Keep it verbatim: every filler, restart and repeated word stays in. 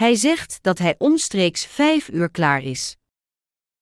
Hij zegt dat hij omstreeks vijf uur klaar is.